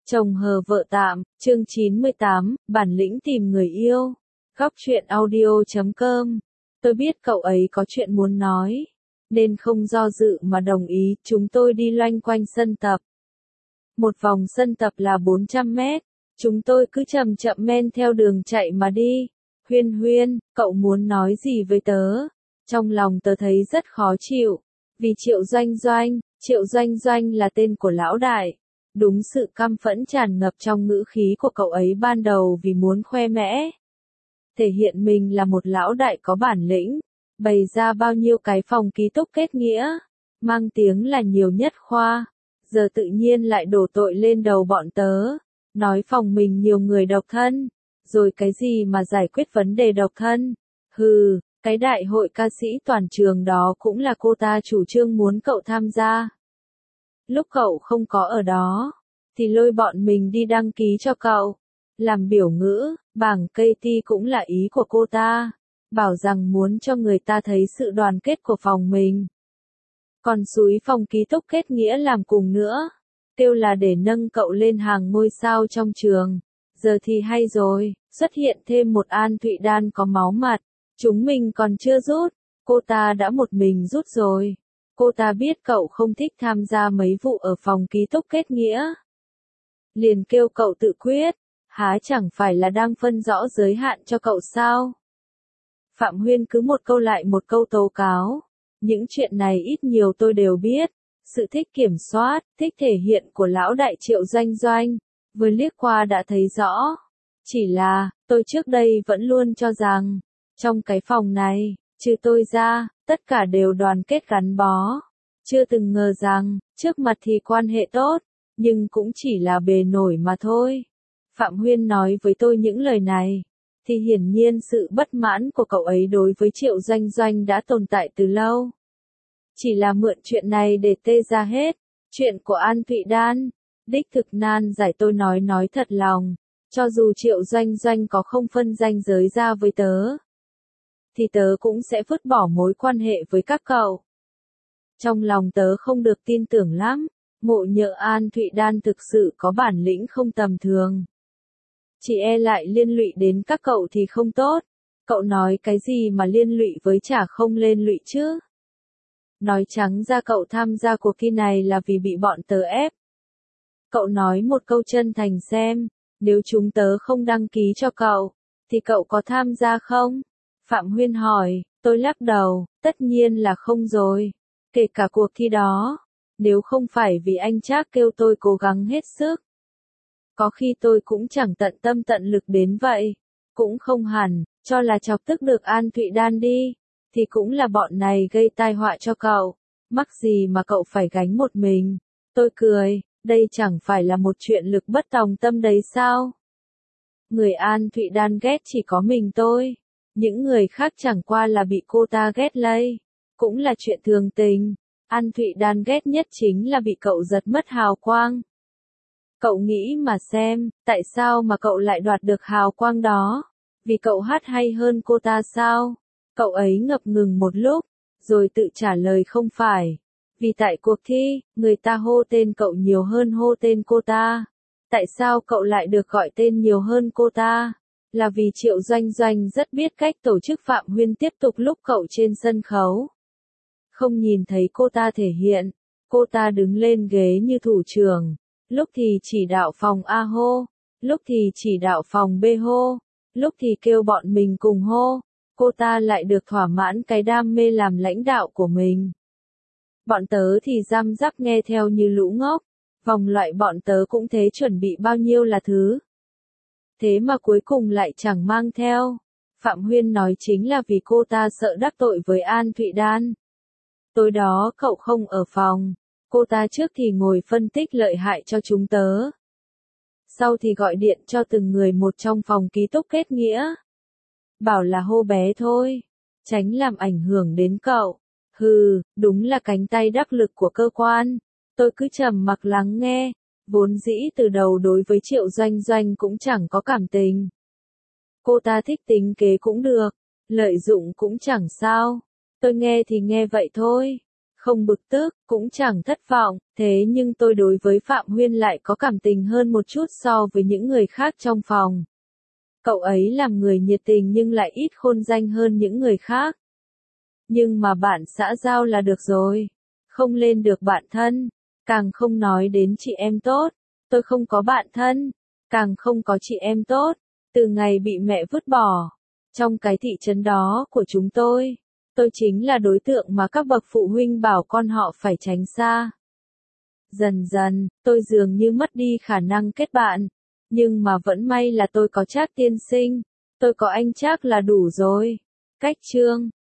Chồng hờ vợ tạm, chương 98, bản lĩnh tìm người yêu. Góc truyện audio.com. Tôi biết cậu ấy có chuyện muốn nói, nên không do dự mà đồng ý. Chúng tôi đi loanh quanh sân tập. Một vòng sân tập là 400 mét. Chúng tôi cứ chậm chậm men theo đường chạy mà đi. Huyên Huyên, cậu muốn nói gì với tớ? Trong lòng tớ thấy rất khó chịu. Vì Triệu Doanh Doanh là tên của lão đại. Đúng sự căm phẫn tràn ngập trong ngữ khí của cậu ấy ban đầu vì muốn khoe mẽ. Thể hiện mình là một lão đại có bản lĩnh, bày ra bao nhiêu cái phòng ký túc kết nghĩa, mang tiếng là nhiều nhất khoa. Giờ tự nhiên lại đổ tội lên đầu bọn tớ, nói phòng mình nhiều người độc thân, rồi cái gì mà giải quyết vấn đề độc thân. Hừ, cái đại hội ca sĩ toàn trường đó cũng là cô ta chủ trương muốn cậu tham gia. Lúc cậu không có ở đó, thì lôi bọn mình đi đăng ký cho cậu. Làm biểu ngữ, bảng KT cũng là ý của cô ta. Bảo rằng muốn cho người ta thấy sự đoàn kết của phòng mình. Còn xúi phòng ký túc kết nghĩa làm cùng nữa. Kêu là để nâng cậu lên hàng ngôi sao trong trường. Giờ thì hay rồi, xuất hiện thêm một An Thụy Đan có máu mặt. Chúng mình còn chưa rút, cô ta đã một mình rút rồi. Cô ta biết cậu không thích tham gia mấy vụ ở phòng ký túc kết nghĩa. Liền kêu cậu tự quyết, há chẳng phải là đang phân rõ giới hạn cho cậu sao? Phạm Huyên cứ một câu lại một câu tố cáo. Những chuyện này ít nhiều tôi đều biết. Sự thích kiểm soát, thích thể hiện của lão đại Triệu Doanh, vừa liếc qua đã thấy rõ. Chỉ là, tôi trước đây vẫn luôn cho rằng, trong cái phòng này, trừ tôi ra, tất cả đều đoàn kết gắn bó. Chưa từng ngờ rằng, trước mặt thì quan hệ tốt, nhưng cũng chỉ là bề nổi mà thôi. Phạm Huyên nói với tôi những lời này, thì hiển nhiên sự bất mãn của cậu ấy đối với Triệu Doanh đã tồn tại từ lâu. Chỉ là mượn chuyện này để tê ra hết. Chuyện của An Thụy Đan, đích thực nan giải tôi nói thật lòng. Cho dù Triệu Doanh có không phân ranh giới ra với tớ, thì tớ cũng sẽ vứt bỏ mối quan hệ với các cậu. Trong lòng tớ không được tin tưởng lắm, ngộ nhỡ An Thụy Đan thực sự có bản lĩnh không tầm thường. Chỉ e lại liên lụy đến các cậu thì không tốt. Cậu nói cái gì mà liên lụy với chả không lên lụy chứ? Nói trắng ra cậu tham gia cuộc thi này là vì bị bọn tớ ép. Cậu nói một câu chân thành xem, nếu chúng tớ không đăng ký cho cậu, thì cậu có tham gia không? Phạm Huyên hỏi, tôi lắc đầu, tất nhiên là không rồi. Kể cả cuộc thi đó, nếu không phải vì anh Trác kêu tôi cố gắng hết sức, có khi tôi cũng chẳng tận tâm tận lực đến vậy. Cũng không hẳn, cho là chọc tức được An Thụy Đan đi, thì cũng là bọn này gây tai họa cho cậu. Mắc gì mà cậu phải gánh một mình? Tôi cười, đây chẳng phải là một chuyện lực bất tòng tâm đấy sao? Người An Thụy Đan ghét chỉ có mình tôi. Những người khác chẳng qua là bị cô ta ghét lây. Cũng là chuyện thường tình. An Thụy Đan ghét nhất chính là bị cậu giật mất hào quang. Cậu nghĩ mà xem, tại sao mà cậu lại đoạt được hào quang đó? Vì cậu hát hay hơn cô ta sao? Cậu ấy ngập ngừng một lúc, rồi tự trả lời không phải. Vì tại cuộc thi, người ta hô tên cậu nhiều hơn hô tên cô ta. Tại sao cậu lại được gọi tên nhiều hơn cô ta? Là vì Triệu Doanh rất biết cách tổ chức. Phạm Huyên tiếp tục lúc cậu trên sân khấu. Không nhìn thấy cô ta thể hiện, cô ta đứng lên ghế như thủ trưởng. Lúc thì chỉ đạo phòng A hô, lúc thì chỉ đạo phòng B hô, lúc thì kêu bọn mình cùng hô. Cô ta lại được thỏa mãn cái đam mê làm lãnh đạo của mình. Bọn tớ thì răm rắp nghe theo như lũ ngốc. Vòng loại bọn tớ cũng thế, chuẩn bị bao nhiêu là thứ. Thế mà cuối cùng lại chẳng mang theo. Phạm Huyên nói chính là vì cô ta sợ đắc tội với An Thụy Đan. Tối đó cậu không ở phòng. Cô ta trước thì ngồi phân tích lợi hại cho chúng tớ. Sau thì gọi điện cho từng người một trong phòng ký túc kết nghĩa. Bảo là hô bé thôi, tránh làm ảnh hưởng đến cậu. Hừ, đúng là cánh tay đắc lực của cơ quan. Tôi cứ trầm mặc lắng nghe. Vốn dĩ từ đầu đối với Triệu Doanh cũng chẳng có cảm tình. Cô ta thích tính kế cũng được, lợi dụng cũng chẳng sao. Tôi nghe thì nghe vậy thôi. Không bực tức, cũng chẳng thất vọng, thế nhưng tôi đối với Phạm Huyên lại có cảm tình hơn một chút so với những người khác trong phòng. Cậu ấy làm người nhiệt tình nhưng lại ít khôn danh hơn những người khác. Nhưng mà bạn xã giao là được rồi. Không lên được bạn thân. Càng không nói đến chị em tốt. Tôi không có bạn thân. Càng không có chị em tốt. Từ ngày bị mẹ vứt bỏ. Trong cái thị trấn đó của chúng tôi chính là đối tượng mà các bậc phụ huynh bảo con họ phải tránh xa. Dần dần, tôi dường như mất đi khả năng kết bạn. Nhưng mà vẫn may là tôi có Trác tiên sinh. Tôi có anh Trác là đủ rồi. Cách chương